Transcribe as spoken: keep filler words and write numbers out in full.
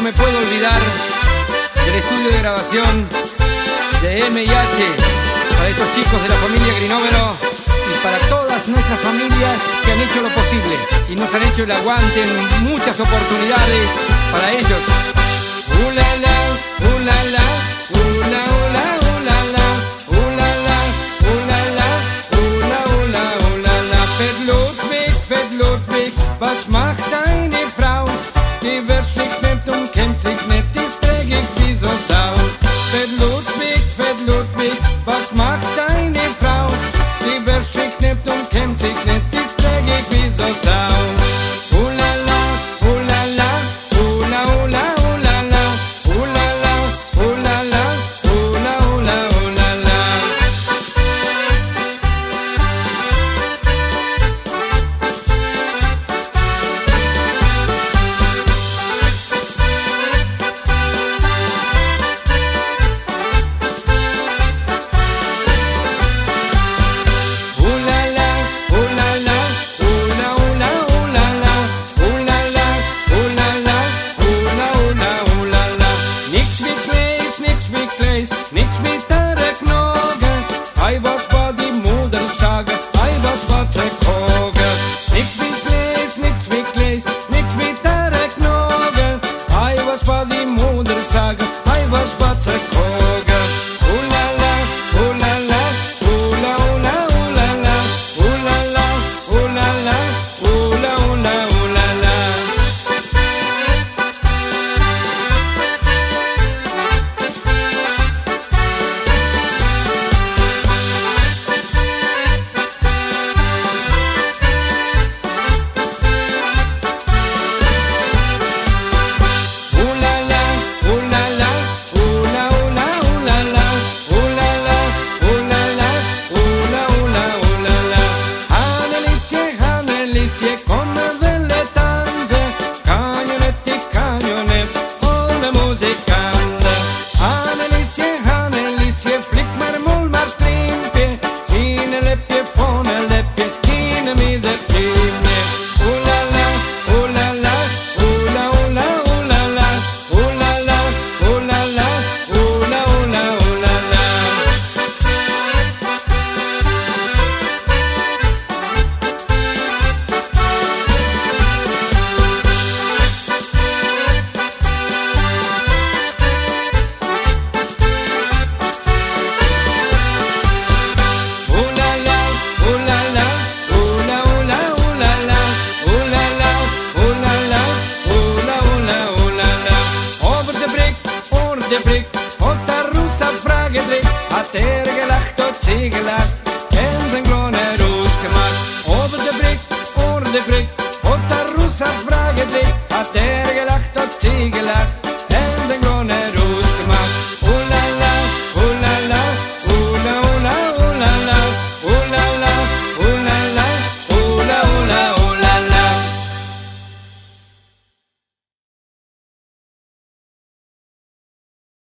no me puedo olvidar del estudio de grabación de M y H, para estos chicos de la familia Grinómeno y para todas nuestras familias que han hecho lo posible y nos han hecho el aguante en muchas oportunidades para ellos. Uh, la, la, uh, la, la, uh, la, uh, la, uh, la, la, uh, la, la, uh, la, la, uh, la, uh, la, uh, la, la. Fett Ludwig, Fett Ludwig, was macht